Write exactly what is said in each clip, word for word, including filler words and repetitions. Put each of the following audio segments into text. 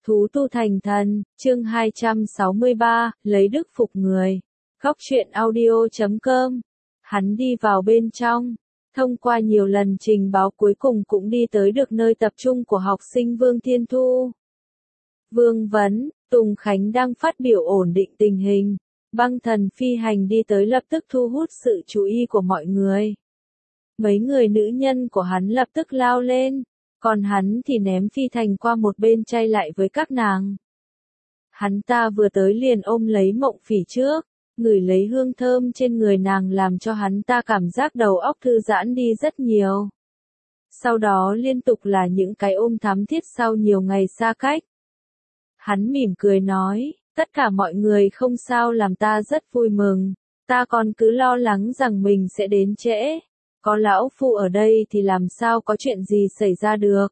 Thú tu thành thần, chương hai trăm sáu mươi ba, lấy đức phục người. Góc truyện audio chấm com. Hắn đi vào bên trong, thông qua nhiều lần trình báo cuối cùng cũng đi tới được nơi tập trung của học sinh Vương Thiên Thu. Vương Vấn, Tùng Khánh đang phát biểu ổn định tình hình. Băng thần phi hành đi tới lập tức thu hút sự chú ý của mọi người. Mấy người nữ nhân của hắn lập tức lao lên. Còn hắn thì ném phi thành qua một bên chay lại với các nàng. Hắn ta vừa tới liền ôm lấy Mộng Phỉ trước, ngửi lấy hương thơm trên người nàng làm cho hắn ta cảm giác đầu óc thư giãn đi rất nhiều. Sau đó liên tục là những cái ôm thắm thiết sau nhiều ngày xa cách. Hắn mỉm cười nói, tất cả mọi người không sao làm ta rất vui mừng, ta còn cứ lo lắng rằng mình sẽ đến trễ. Có lão phu ở đây thì làm sao có chuyện gì xảy ra được.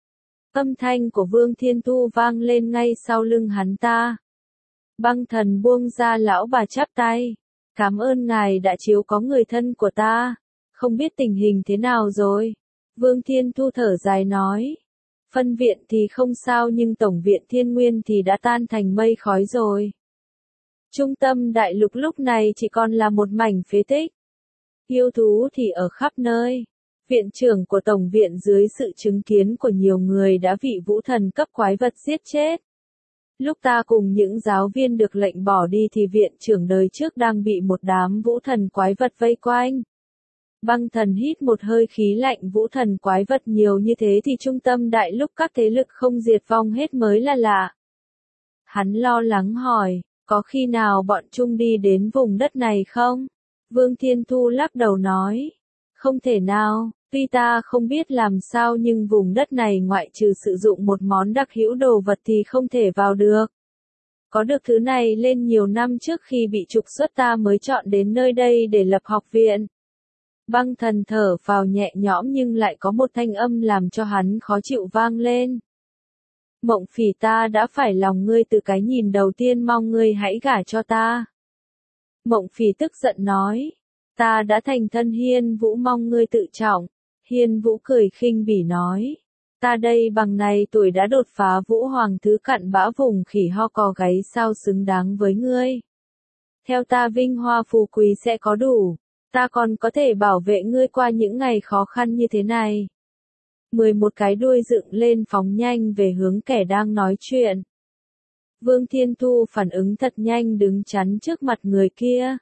Âm thanh của Vương Thiên Thu vang lên ngay sau lưng hắn ta. Băng thần buông ra lão bà chắp tay. Cảm ơn ngài đã chiếu có người thân của ta. Không biết tình hình thế nào rồi. Vương Thiên Thu thở dài nói. Phân viện thì không sao nhưng tổng viện Thiên Nguyên thì đã tan thành mây khói rồi. Trung tâm đại lục lúc này chỉ còn là một mảnh phế tích. Yêu thú thì ở khắp nơi. Viện trưởng của Tổng viện dưới sự chứng kiến của nhiều người đã bị vũ thần cấp quái vật giết chết. Lúc ta cùng những giáo viên được lệnh bỏ đi thì viện trưởng đời trước đang bị một đám vũ thần quái vật vây quanh. Băng thần hít một hơi khí lạnh, vũ thần quái vật nhiều như thế thì trung tâm đại lục các thế lực không diệt vong hết mới là lạ. Hắn lo lắng hỏi, có khi nào bọn chúng đi đến vùng đất này không? Vương Thiên Thu lắc đầu nói, không thể nào, tuy ta không biết làm sao nhưng vùng đất này ngoại trừ sử dụng một món đặc hữu đồ vật thì không thể vào được. Có được thứ này lên nhiều năm trước khi bị trục xuất ta mới chọn đến nơi đây để lập học viện. Băng thần thở phào nhẹ nhõm nhưng lại có một thanh âm làm cho hắn khó chịu vang lên. Mộng Phỉ, ta đã phải lòng ngươi từ cái nhìn đầu tiên, mong ngươi hãy gả cho ta. Mộng Phỉ tức giận nói, ta đã thành thân Hiên Vũ, mong ngươi tự trọng. Hiên Vũ cười khinh bỉ nói, ta đây bằng này tuổi đã đột phá Vũ Hoàng thứ cặn bã vùng khỉ ho cò gáy sao xứng đáng với ngươi. Theo ta vinh hoa phú quý sẽ có đủ, ta còn có thể bảo vệ ngươi qua những ngày khó khăn như thế này. Mười một cái đuôi dựng lên phóng nhanh về hướng kẻ đang nói chuyện. Vương Thiên Thu phản ứng thật nhanh, đứng chắn trước mặt người kia.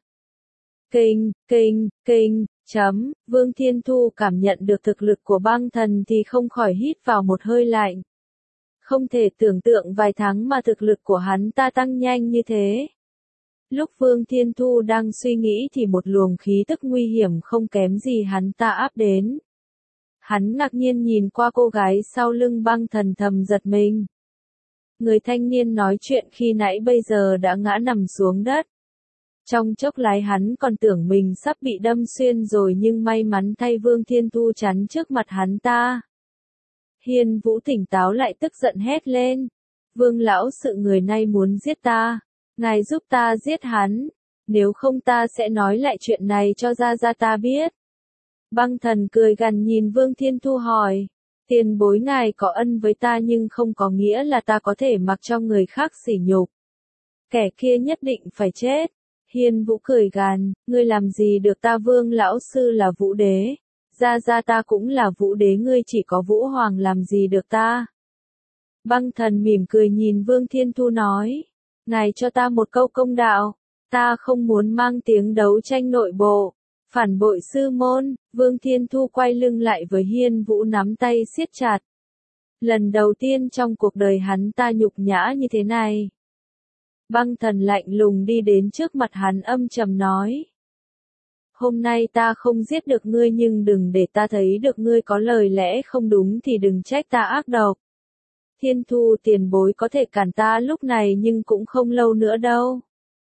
Kinh, kinh, kinh, chấm, Vương Thiên Thu cảm nhận được thực lực của băng thần thì không khỏi hít vào một hơi lạnh. Không thể tưởng tượng vài tháng mà thực lực của hắn ta tăng nhanh như thế. Lúc Vương Thiên Thu đang suy nghĩ thì một luồng khí tức nguy hiểm không kém gì hắn ta áp đến. Hắn ngạc nhiên nhìn qua cô gái sau lưng băng thần, thầm giật mình. Người thanh niên nói chuyện khi nãy bây giờ đã ngã nằm xuống đất. Trong chốc lát hắn còn tưởng mình sắp bị đâm xuyên rồi nhưng may mắn thay Vương Thiên Thu chắn trước mặt hắn ta. Hiên Vũ tỉnh táo lại tức giận hét lên. Vương lão sự, người này muốn giết ta. Ngài giúp ta giết hắn. Nếu không ta sẽ nói lại chuyện này cho gia gia ta biết. Băng thần cười gằn nhìn Vương Thiên Thu hỏi. Tiền bối, ngài có ân với ta nhưng không có nghĩa là ta có thể mặc cho người khác sỉ nhục. Kẻ kia nhất định phải chết. Hiên Vũ cười gằn, ngươi làm gì được ta? Vương lão sư là Vũ đế, gia gia ta cũng là Vũ đế, ngươi chỉ có Vũ Hoàng làm gì được ta? Băng thần mỉm cười nhìn Vương Thiên Thu nói, ngài cho ta một câu công đạo, ta không muốn mang tiếng đấu tranh nội bộ, phản bội sư môn. Vương Thiên Thu quay lưng lại với Hiên Vũ, nắm tay siết chặt. Lần đầu tiên trong cuộc đời hắn ta nhục nhã như thế này. Băng thần lạnh lùng đi đến trước mặt hắn, âm trầm nói. Hôm nay ta không giết được ngươi nhưng đừng để ta thấy được ngươi có lời lẽ không đúng thì đừng trách ta ác độc. Thiên Thu, tiền bối có thể cản ta lúc này nhưng cũng không lâu nữa đâu.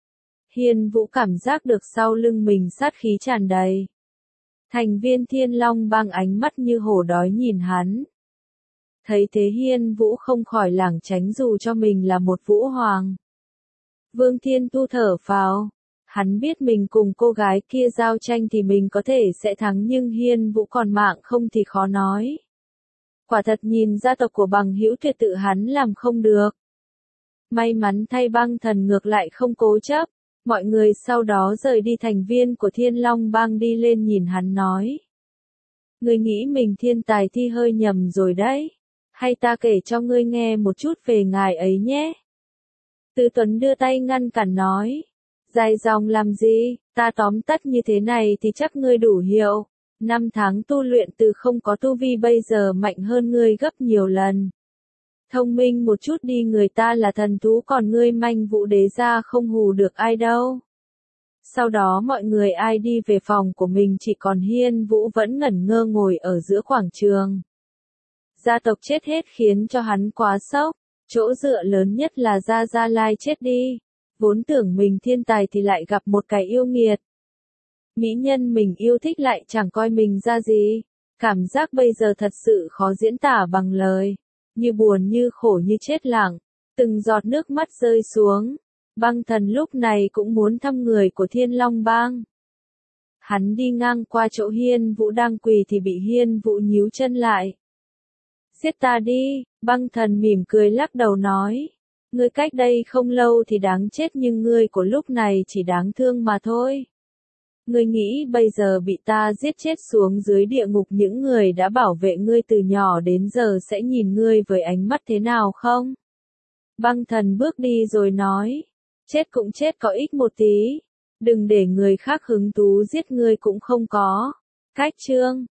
Hiên Vũ cảm giác được sau lưng mình sát khí tràn đầy. Thành viên Thiên Long Bang ánh mắt như hổ đói nhìn hắn. Thấy thế Hiên Vũ không khỏi lảng tránh dù cho mình là một Vũ Hoàng. Vương Thiên Thu thở phào. Hắn biết mình cùng cô gái kia giao tranh thì mình có thể sẽ thắng nhưng Hiên Vũ còn mạng không thì khó nói. Quả thật nhìn gia tộc của bằng hữu tuyệt tự hắn làm không được. May mắn thay băng thần ngược lại không cố chấp. Mọi người sau đó rời đi, thành viên của Thiên Long Bang đi lên nhìn hắn nói. Ngươi nghĩ mình thiên tài thi hơi nhầm rồi đấy. Hay ta kể cho ngươi nghe một chút về ngài ấy nhé. Tư Tuấn đưa tay ngăn cản nói. Dài dòng làm gì, ta tóm tắt như thế này thì chắc ngươi đủ hiểu. Năm tháng tu luyện từ không có tu vi bây giờ mạnh hơn ngươi gấp nhiều lần. Thông minh một chút đi, người ta là thần thú còn ngươi manh vụ đế gia không hù được ai đâu. Sau đó mọi người ai đi về phòng của mình, chỉ còn Hiên Vũ vẫn ngẩn ngơ ngồi ở giữa quảng trường. Gia tộc chết hết khiến cho hắn quá sốc, chỗ dựa lớn nhất là Gia Gia Lai chết đi. Vốn tưởng mình thiên tài thì lại gặp một cái yêu nghiệt. Mỹ nhân mình yêu thích lại chẳng coi mình ra gì. Cảm giác bây giờ thật sự khó diễn tả bằng lời. Như buồn như khổ như chết lặng. Từng giọt nước mắt rơi xuống. Băng thần lúc này cũng muốn thăm người của Thiên Long Bang. Hắn đi ngang qua chỗ Hiên Vũ đang quỳ thì bị Hiên Vũ nhíu chân lại. Giết ta đi, băng thần mỉm cười lắc đầu nói. Ngươi cách đây không lâu thì đáng chết nhưng ngươi của lúc này chỉ đáng thương mà thôi. Ngươi nghĩ bây giờ bị ta giết chết xuống dưới địa ngục, những người đã bảo vệ ngươi từ nhỏ đến giờ sẽ nhìn ngươi với ánh mắt thế nào không? Băng thần bước đi rồi nói. Chết cũng chết có ích một tí. Đừng để người khác hứng thú giết ngươi cũng không có. Cách chương